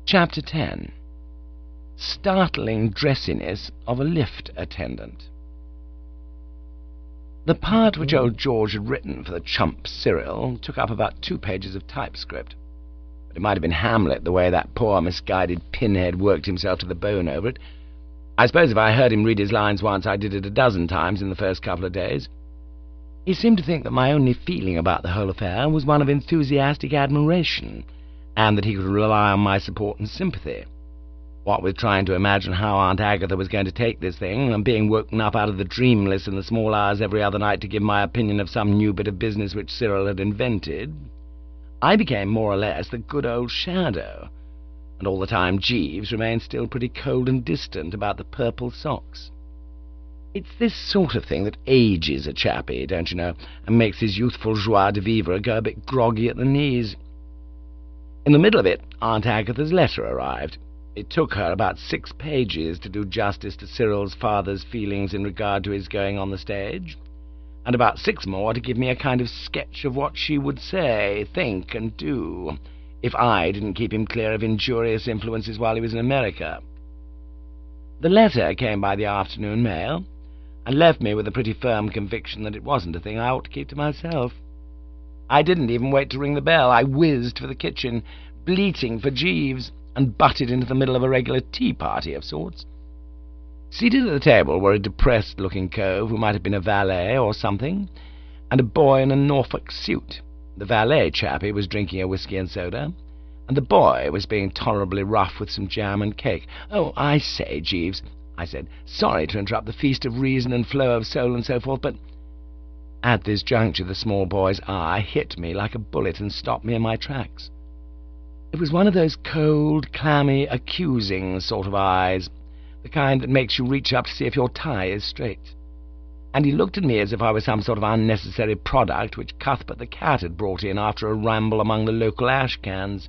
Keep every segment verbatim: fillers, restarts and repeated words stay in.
Chapter ten. Startling Dressiness of a Lift Attendant. The part which old George had written for the chump Cyril took up about two pages of typescript. But it might have been Hamlet, the way that poor misguided pinhead worked himself to the bone over it. I suppose if I heard him read his lines once, I did it a dozen times in the first couple of days. He seemed to think that my only feeling about the whole affair was one of enthusiastic admiration, and that he could rely on my support and sympathy. What with trying to imagine how Aunt Agatha was going to take this thing, and being woken up out of the dreamless in the small hours every other night to give my opinion of some new bit of business which Cyril had invented, I became more or less the good old shadow, and all the time Jeeves remained still pretty cold and distant about the purple socks. It's this sort of thing that ages a chappie, don't you know, and makes his youthful joie de vivre go a bit groggy at the knees. In the middle of it, Aunt Agatha's letter arrived. It took her about six pages to do justice to Cyril's father's feelings in regard to his going on the stage, and about six more to give me a kind of sketch of what she would say, think, and do, if I didn't keep him clear of injurious influences while he was in America. The letter came by the afternoon mail, and left me with a pretty firm conviction that it wasn't a thing I ought to keep to myself. I didn't even wait to ring the bell. I whizzed for the kitchen, bleating for Jeeves, and butted into the middle of a regular tea-party of sorts. Seated at the table were a depressed-looking cove who might have been a valet or something, and a boy in a Norfolk suit. The valet chappie was drinking a whisky and soda, and the boy was being tolerably rough with some jam and cake. "Oh, I say, Jeeves," I said, "sorry to interrupt the feast of reason and flow of soul and so forth, but—" At this juncture the small boy's eye hit me like a bullet and stopped me in my tracks. It was one of those cold, clammy, accusing sort of eyes, the kind that makes you reach up to see if your tie is straight. And he looked at me as if I was some sort of unnecessary product which Cuthbert the cat had brought in after a ramble among the local ash cans.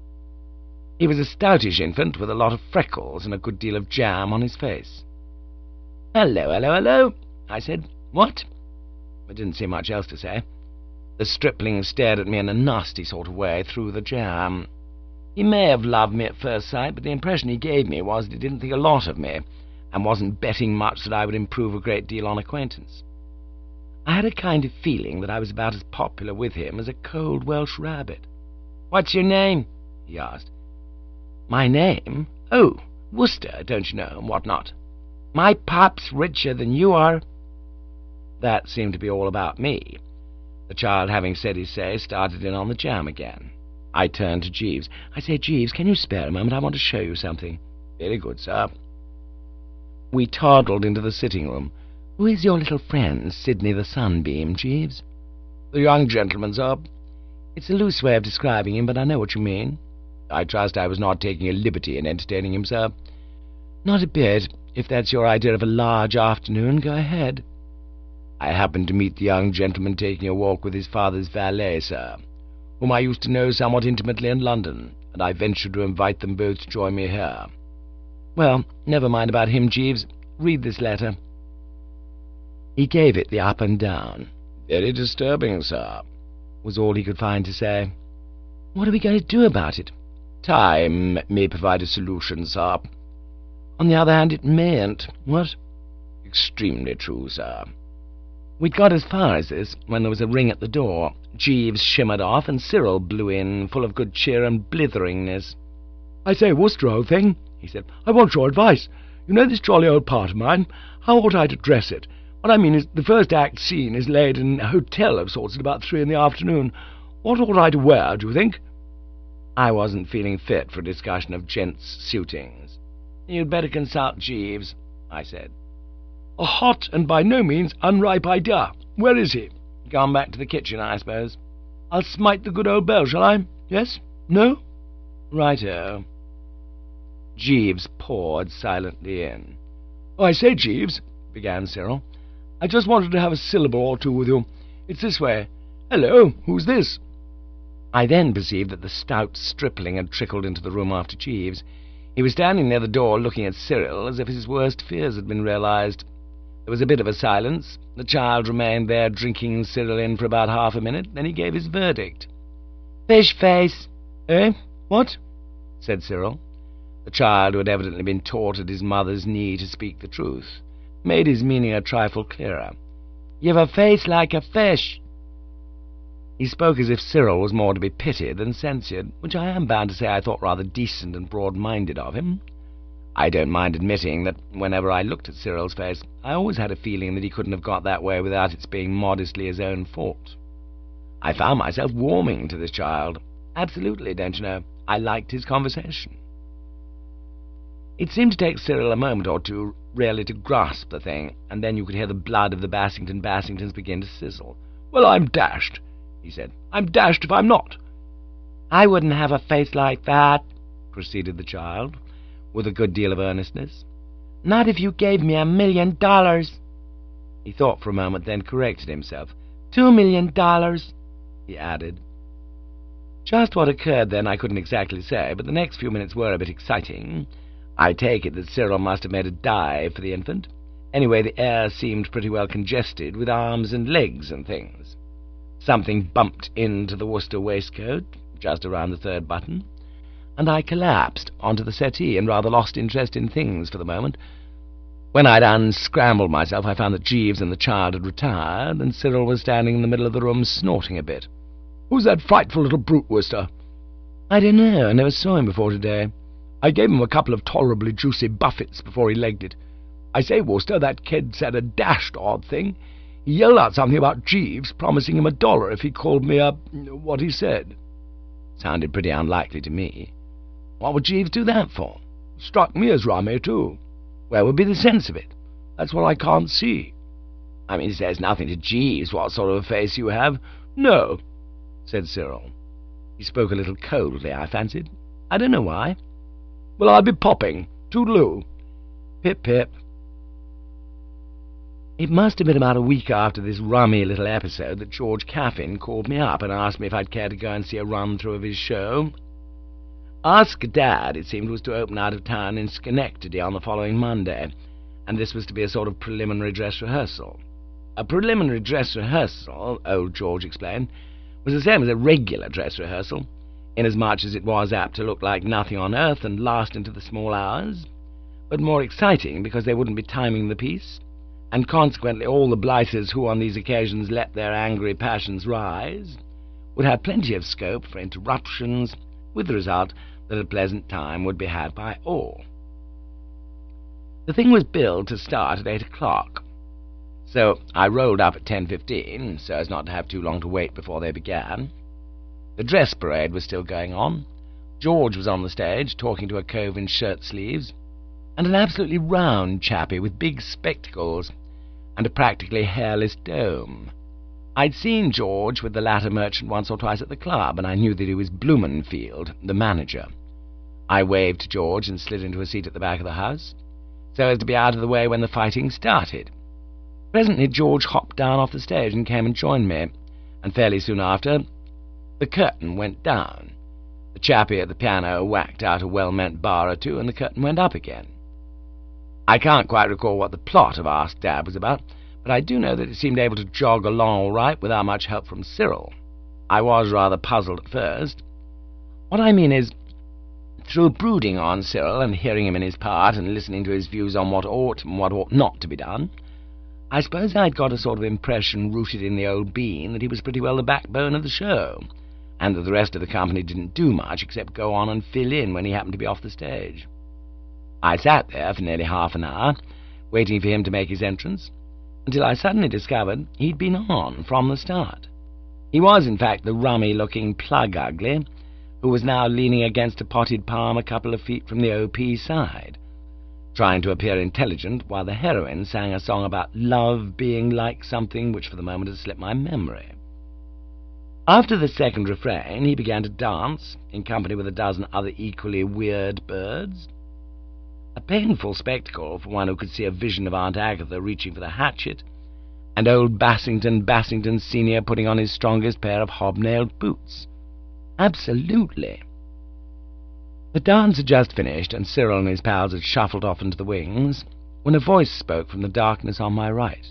He was a stoutish infant with a lot of freckles and a good deal of jam on his face. "Hello, hello, hello," I said. "What?" I didn't see much else to say. The stripling stared at me in a nasty sort of way through the jam. He may have loved me at first sight, but the impression he gave me was that he didn't think a lot of me, and wasn't betting much that I would improve a great deal on acquaintance. I had a kind of feeling that I was about as popular with him as a cold Welsh rabbit. "What's your name?" he asked. "My name? Oh, Worcester, don't you know, and what not. My pop's richer than you are." That seemed to be all about me. The child, having said his say, started in on the jam again. I turned to Jeeves. "I say, Jeeves, can you spare a moment? I want to show you something." "Very good, sir." We toddled into the sitting-room. "Who is your little friend, Sidney the Sunbeam, Jeeves?" "The young gentleman, sir." "It's a loose way of describing him, but I know what you mean." "I trust I was not taking a liberty in entertaining him, sir." "Not a bit. If that's your idea of a large afternoon, go ahead." "I happened to meet the young gentleman taking a walk with his father's valet, sir, whom I used to know somewhat intimately in London, and I ventured to invite them both to join me here." "Well, never mind about him, Jeeves. Read this letter." He gave it the up and down. "Very disturbing, sir," was all he could find to say. "What are we going to do about it?" "Time may provide a solution, sir." "On the other hand, it mayn't. What?" "Extremely true, sir." We'd got as far as this when there was a ring at the door. Jeeves shimmered off, and Cyril blew in, full of good cheer and blitheringness. "I say, Worcester, old thing," he said, "I want your advice. You know this jolly old part of mine. How ought I to dress it? What I mean is, the first act scene is laid in a hotel of sorts at about three in the afternoon. What ought I to wear, do you think?" I wasn't feeling fit for a discussion of gents' suitings. "You'd better consult Jeeves," I said. "A hot and by no means unripe idea. Where is he?" "Gone back to the kitchen, I suppose." "I'll smite the good old bell, shall I? Yes? No?" "Righto." Jeeves poured silently in. "Oh, I say, Jeeves," began Cyril, "I just wanted to have a syllable or two with you. It's this way. Hello, who's this?" I then perceived that the stout stripling had trickled into the room after Jeeves. He was standing near the door looking at Cyril as if his worst fears had been realized. There was a bit of a silence. The child remained there drinking Cyril in for about half a minute. Then he gave his verdict. "Fish face." "Eh? What?" said Cyril. The child, who had evidently been taught at his mother's knee to speak the truth, made his meaning a trifle clearer. "You've a face like a fish." He spoke as if Cyril was more to be pitied than censured, which I am bound to say I thought rather decent and broad-minded of him. I don't mind admitting that whenever I looked at Cyril's face, I always had a feeling that he couldn't have got that way without its being modestly his own fault. I found myself warming to this child. Absolutely, don't you know, I liked his conversation. It seemed to take Cyril a moment or two really to grasp the thing, and then you could hear the blood of the Bassington Bassingtons begin to sizzle. "Well, I'm dashed," he said. "I'm dashed if I'm not." "I wouldn't have a face like that," proceeded the child, with a good deal of earnestness. "Not if you gave me a million dollars." He thought for a moment, then corrected himself. "Two million dollars," he added. Just what occurred then I couldn't exactly say, but the next few minutes were a bit exciting. I take it that Cyril must have made a dive for the infant. Anyway, the air seemed pretty well congested with arms and legs and things. Something bumped into the Worcester waistcoat, just around the third button, and I collapsed onto the settee and rather lost interest in things for the moment. When I'd unscrambled myself, I found that Jeeves and the child had retired, and Cyril was standing in the middle of the room snorting a bit. "Who's that frightful little brute, Worcester?" "I don't know. I never saw him before today." "I gave him a couple of tolerably juicy buffets before he legged it. I say, Worcester, that kid said a dashed odd thing. He yelled out something about Jeeves promising him a dollar if he called me a... what he said." Sounded pretty unlikely to me. What would Jeeves do that for? Struck me as rummy, too. Where would be the sense of it? That's what I can't see. I mean, it says nothing to Jeeves what sort of a face you have. "No," said Cyril. He spoke a little coldly, I fancied. I don't know why. "Well, I'll be popping. Toodaloo." Pip-pip. It must have been about a week after this rummy little episode that George Caffin called me up and asked me if I'd care to go and see a run-through of his show. Ask Dad, it seemed, was to open out of town in Schenectady on the following Monday, and this was to be a sort of preliminary dress rehearsal. A preliminary dress rehearsal, old George explained, was the same as a regular dress rehearsal, inasmuch as it was apt to look like nothing on earth and last into the small hours, but more exciting because they wouldn't be timing the piece, and consequently all the blighters who on these occasions let their angry passions rise would have plenty of scope for interruptions, with the result that a pleasant time would be had by all. The thing was billed to start at eight o'clock, so I rolled up at ten fifteen, so as not to have too long to wait before they began. The dress parade was still going on. George was on the stage, talking to a cove in shirt-sleeves, and an absolutely round chappie with big spectacles and a practically hairless dome. I'd seen George with the latter merchant once or twice at the club, and I knew that he was Blumenfield, the manager. I waved to George and slid into a seat at the back of the house, so as to be out of the way when the fighting started. Presently George hopped down off the stage and came and joined me, and fairly soon after the curtain went down. The chappie at the piano whacked out a well-meant bar or two, and the curtain went up again. I can't quite recall what the plot of Ask Dad was about, but I do know that it seemed able to jog along all right without much help from Cyril. I was rather puzzled at first. What I mean is, through brooding on Cyril and hearing him in his part and listening to his views on what ought and what ought not to be done, I suppose I'd got a sort of impression rooted in the old bean that he was pretty well the backbone of the show, and that the rest of the company didn't do much except go on and fill in when he happened to be off the stage. I sat there for nearly half an hour, waiting for him to make his entrance, until I suddenly discovered he'd been on from the start. He was, in fact, the rummy-looking plug-ugly, who was now leaning against a potted palm a couple of feet from the O P side, trying to appear intelligent while the heroine sang a song about love being like something which for the moment had slipped my memory. After the second refrain, he began to dance, in company with a dozen other equally weird birds. A painful spectacle for one who could see a vision of Aunt Agatha reaching for the hatchet, and old Bassington Bassington Senior putting on his strongest pair of hobnailed boots. Absolutely. The dance had just finished, and Cyril and his pals had shuffled off into the wings, when a voice spoke from the darkness on my right.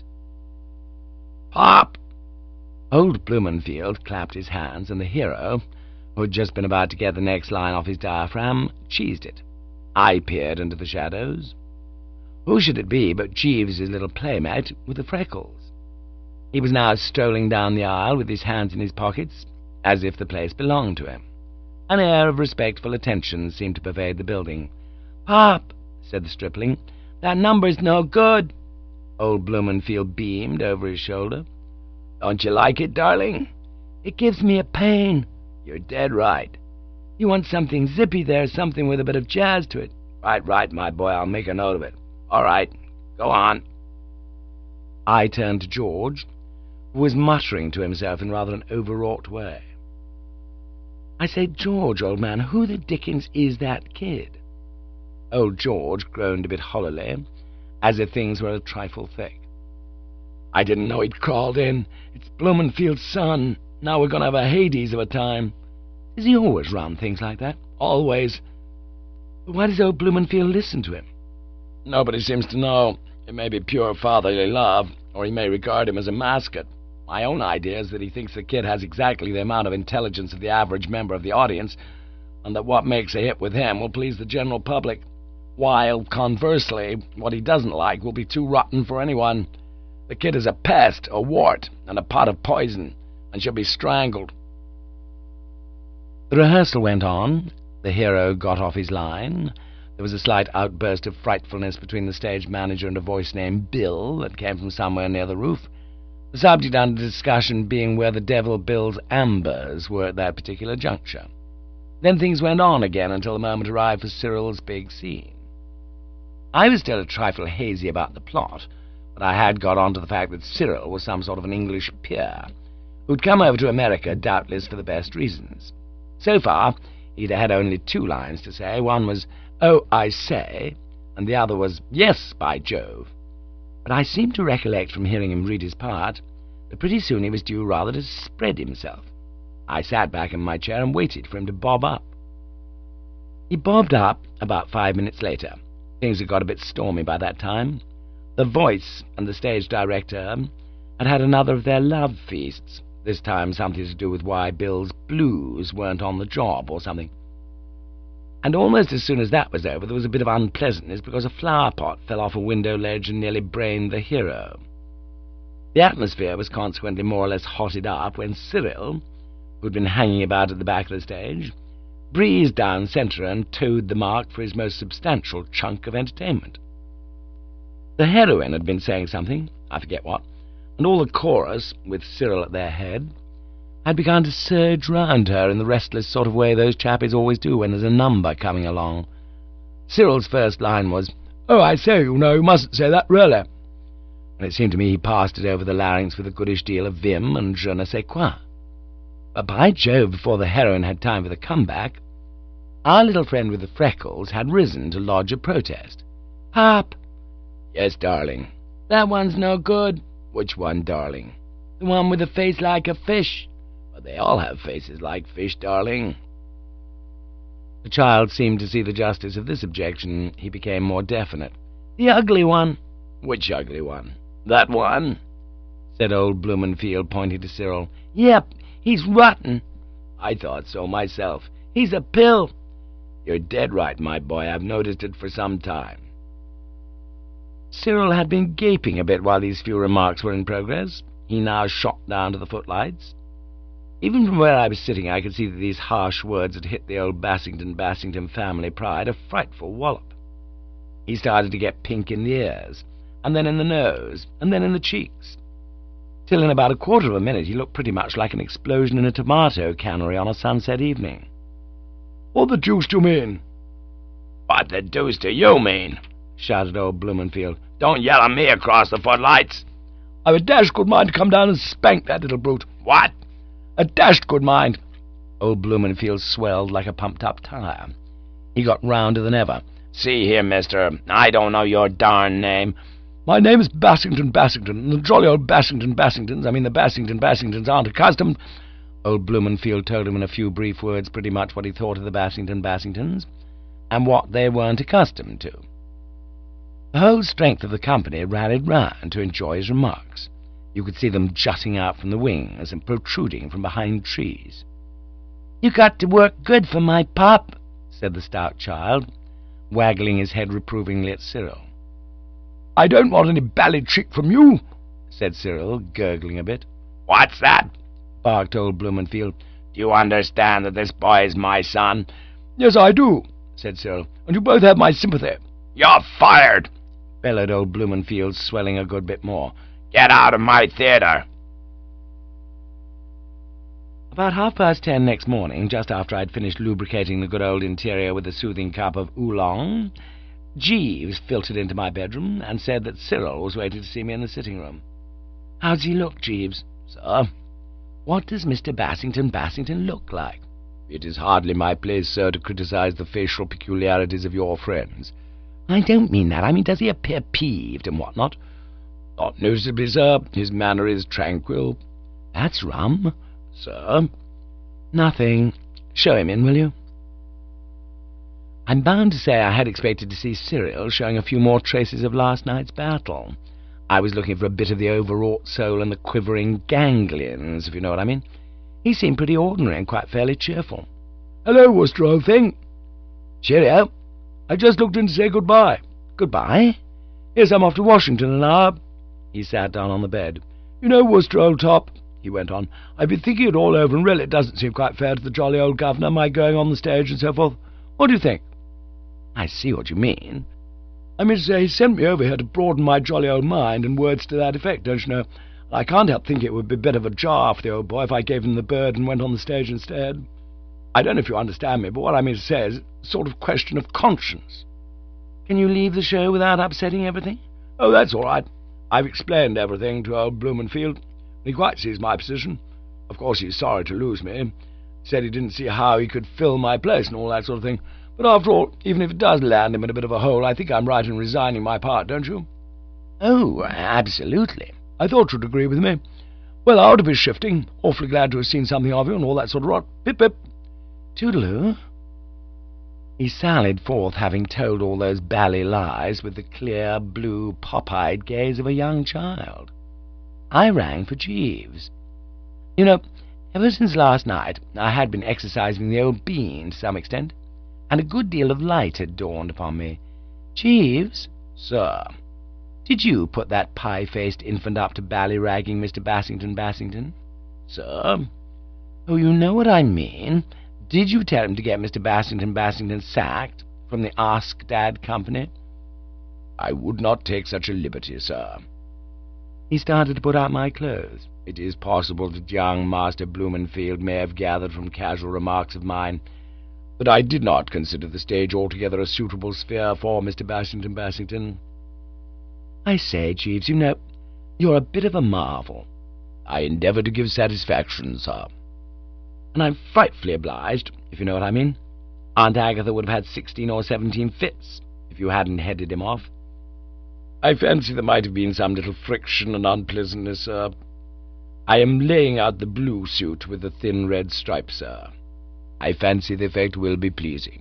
"Pop!" Old Blumenfield clapped his hands, and the hero, who had just been about to get the next line off his diaphragm, cheesed it. I peered into the shadows. Who should it be but Jeeves's little playmate with the freckles? He was now strolling down the aisle with his hands in his pockets, as if the place belonged to him. An air of respectful attention seemed to pervade the building. "Pop," said the stripling, "that number's no good." Old Blumenfield beamed over his shoulder. "Don't you like it, darling?" "It gives me a pain." "You're dead right." "You want something zippy there, something with a bit of jazz to it." "Right, right, my boy, I'll make a note of it." "All right, go on." I turned to George, who was muttering to himself in rather an overwrought way. "I say, George, old man, who the dickens is that kid?" Old George groaned a bit hollowly, as if things were a trifle thick. "I didn't know he'd crawled in. It's Blumenfield's son. Now we're going to have a Hades of a time." "Does he always run things like that?" "Always." "But why does old Blumenfield listen to him?" "Nobody seems to know. It may be pure fatherly love, or he may regard him as a mascot. My own idea is that he thinks the kid has exactly the amount of intelligence of the average member of the audience, and that what makes a hit with him will please the general public, while, conversely, what he doesn't like will be too rotten for anyone. The kid is a pest, a wart, and a pot of poison, and should be strangled." The rehearsal went on. The hero got off his line. There was a slight outburst of frightfulness between the stage manager and a voice named Bill that came from somewhere near the roof, the subject under discussion being where the devil Bill's ambers were at that particular juncture. Then things went on again until the moment arrived for Cyril's big scene. I was still a trifle hazy about the plot, but I had got on to the fact that Cyril was some sort of an English peer, who'd come over to America doubtless for the best reasons. So far, he'd had only two lines to say. One was, "Oh, I say," and the other was, "Yes, by Jove." But I seem to recollect from hearing him read his part that pretty soon he was due rather to spread himself. I sat back in my chair and waited for him to bob up. He bobbed up about five minutes later. Things had got a bit stormy by that time. The voice and the stage director had had another of their love feasts, this time something to do with why Bill's blues weren't on the job or something. And almost as soon as that was over, there was a bit of unpleasantness because a flower pot fell off a window ledge and nearly brained the hero. The atmosphere was consequently more or less hotted up when Cyril, who'd been hanging about at the back of the stage, breezed down centre and toed the mark for his most substantial chunk of entertainment. The heroine had been saying something, I forget what, and all the chorus, with Cyril at their head, had begun to surge round her in the restless sort of way those chappies always do when there's a number coming along. Cyril's first line was, "Oh, I say, you know, you mustn't say that, really." And it seemed to me he passed it over the larynx with a goodish deal of vim and je ne sais quoi. But by Jove, before the heroine had time for the comeback, our little friend with the freckles had risen to lodge a protest. "Pop." "Yes, darling." "That one's no good." "Which one, darling?" "The one with a face like a fish." "But they all have faces like fish, darling." The child seemed to see the justice of this objection. He became more definite. "The ugly one." "Which ugly one?" "That one," said old Blumenfield, pointing to Cyril. "Yep, he's rotten." "I thought so myself." "He's a pill." "You're dead right, my boy. I've noticed it for some time." Cyril had been gaping a bit while these few remarks were in progress. He now shot down to the footlights. Even from where I was sitting, I could see that these harsh words had hit the old Bassington-Bassington family pride a frightful wallop. He started to get pink in the ears, and then in the nose, and then in the cheeks, till in about a quarter of a minute he looked pretty much like an explosion in a tomato cannery on a sunset evening. "What the deuce do you mean?" "What the deuce do you mean?" shouted old Blumenfield. "Don't yell at me across the footlights." "I've a dashed good mind to come down and spank that little brute." "What?" "A dashed good mind." Old Blumenfield swelled like a pumped-up tire. He got rounder than ever. "See here, mister, I don't know your darn name." "My name is Bassington-Bassington, and the jolly old Bassington-Bassingtons, I mean the Bassington-Bassingtons, aren't accustomed—" Old Blumenfield told him in a few brief words pretty much what he thought of the Bassington-Bassingtons, and what they weren't accustomed to. The whole strength of the company rallied round to enjoy his remarks. You could see them jutting out from the wings and protruding from behind trees. "You got to work good for my pop," said the stout child. waggling his head reprovingly at Cyril. "I don't want any bally trick from you," said Cyril, gurgling a bit. "What's that?" barked old Blumenfield. "Do you understand that this boy is my son?" "Yes, I do," said Cyril, "and you both have my sympathy." "You're fired!" bellowed old Blumenfield, swelling a good bit more. "Get out of my theatre!" About half-past ten next morning, just after I'd finished lubricating the good old interior with a soothing cup of oolong, Jeeves filtered into my bedroom and said that Cyril was waiting to see me in the sitting-room. "How does he look, Jeeves?" "Sir?" "What does Mister Bassington Bassington look like?" "It is hardly my place, sir, to criticize the facial peculiarities of your friends." "I don't mean that. I mean, does he appear peeved and what not?" "Not noticeably, sir. His manner is tranquil." "That's rum." "Sir?" "Nothing. Show him in, will you?" I'm bound to say I had expected to see Cyril showing a few more traces of last night's battle. I was looking for a bit of the overwrought soul and the quivering ganglions, if you know what I mean. He seemed pretty ordinary and quite fairly cheerful. "Hello, Worcester, old thing." "Cheerio. I just looked in to say good-bye." "Good-bye?" "Yes, I'm off to Washington in an hour." He sat down on the bed. "You know, Worcester, old top," he went on, "I've been thinking it all over, and really it doesn't seem quite fair to the jolly old governor, my going on the stage and so forth. What do you think?" "I see what you mean." "I mean to say, he sent me over here to broaden my jolly old mind, and words to that effect, don't you know. I can't help thinking it would be a bit of a jar for the old boy if I gave him the bird and went on the stage instead. I don't know if you understand me, but what I mean to say is a sort of question of conscience." "Can you leave the show without upsetting everything?" "Oh, that's all right. I've explained everything to old Blumenfield. He quite sees my position. Of course he's sorry to lose me. Said he didn't see how he could fill my place and all that sort of thing. But after all, even if it does land him in a bit of a hole, I think I'm right in resigning my part, don't you?" "Oh, absolutely." "I thought you'd agree with me. Well, out of his shifting. Awfully glad to have seen something of you and all that sort of rot. Pip-pip." "Toodaloo." He sallied forth, having told all those bally lies, with the clear, blue, pop-eyed gaze of a young child. I rang for Jeeves. You know, ever since last night I had been exercising the old bean to some extent, and a good deal of light had dawned upon me. "Jeeves?" "Sir?" "Did you put that pie-faced infant up to ballyragging Mister Bassington Bassington?" "Sir?" "Oh, you know what I mean. Did you tell him to get Mister Bassington Bassington sacked from the Ask Dad Company?" "I would not take such a liberty, sir." He started to put out my clothes. It is possible that young Master Blumenfield may have gathered from casual remarks of mine that I did not consider the stage altogether a suitable sphere for Mister Bassington Bassington. "I say, Jeeves, you know, you're a bit of a marvel." "I endeavour to give satisfaction, sir." "And I'm frightfully obliged, if you know what I mean. Aunt Agatha would have had sixteen or seventeen fits if you hadn't headed him off." "I fancy there might have been some little friction and unpleasantness, sir. I am laying out the blue suit with the thin red stripe, sir. I fancy the effect will be pleasing."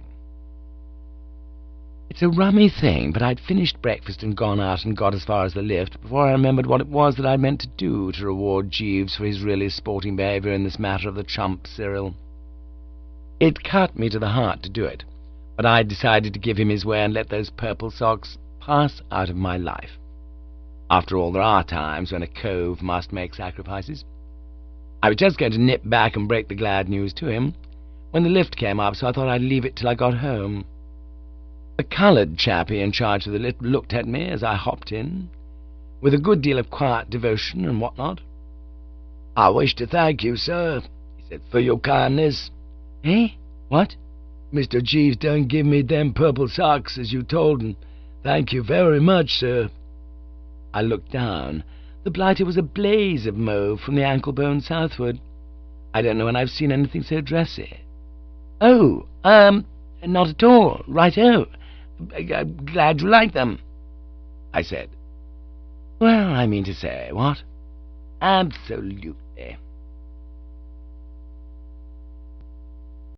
It's a rummy thing, but I'd finished breakfast and gone out and got as far as the lift before I remembered what it was that I'd meant to do to reward Jeeves for his really sporting behaviour in this matter of the chump Cyril. It cut me to the heart to do it, but I'd decided to give him his way and let those purple socks pass out of my life. After all, there are times when a cove must make sacrifices. I was just going to nip back and break the glad news to him when the lift came up, so I thought I'd leave it till I got home. The coloured chappie in charge of the lift looked at me as I hopped in, with a good deal of quiet devotion and what not. "I wish to thank you, sir," he said, "for your kindness." "Eh? What?" "Mister Jeeves done give me them purple socks, as you told him. Thank you very much, sir." I looked down. The blighter was a blaze of mauve from the ankle bone southward. I don't know when I've seen anything so dressy. "Oh, um, not at all. Right-o. I'm glad you like them," I said. "Well, I mean to say, what? Absolutely."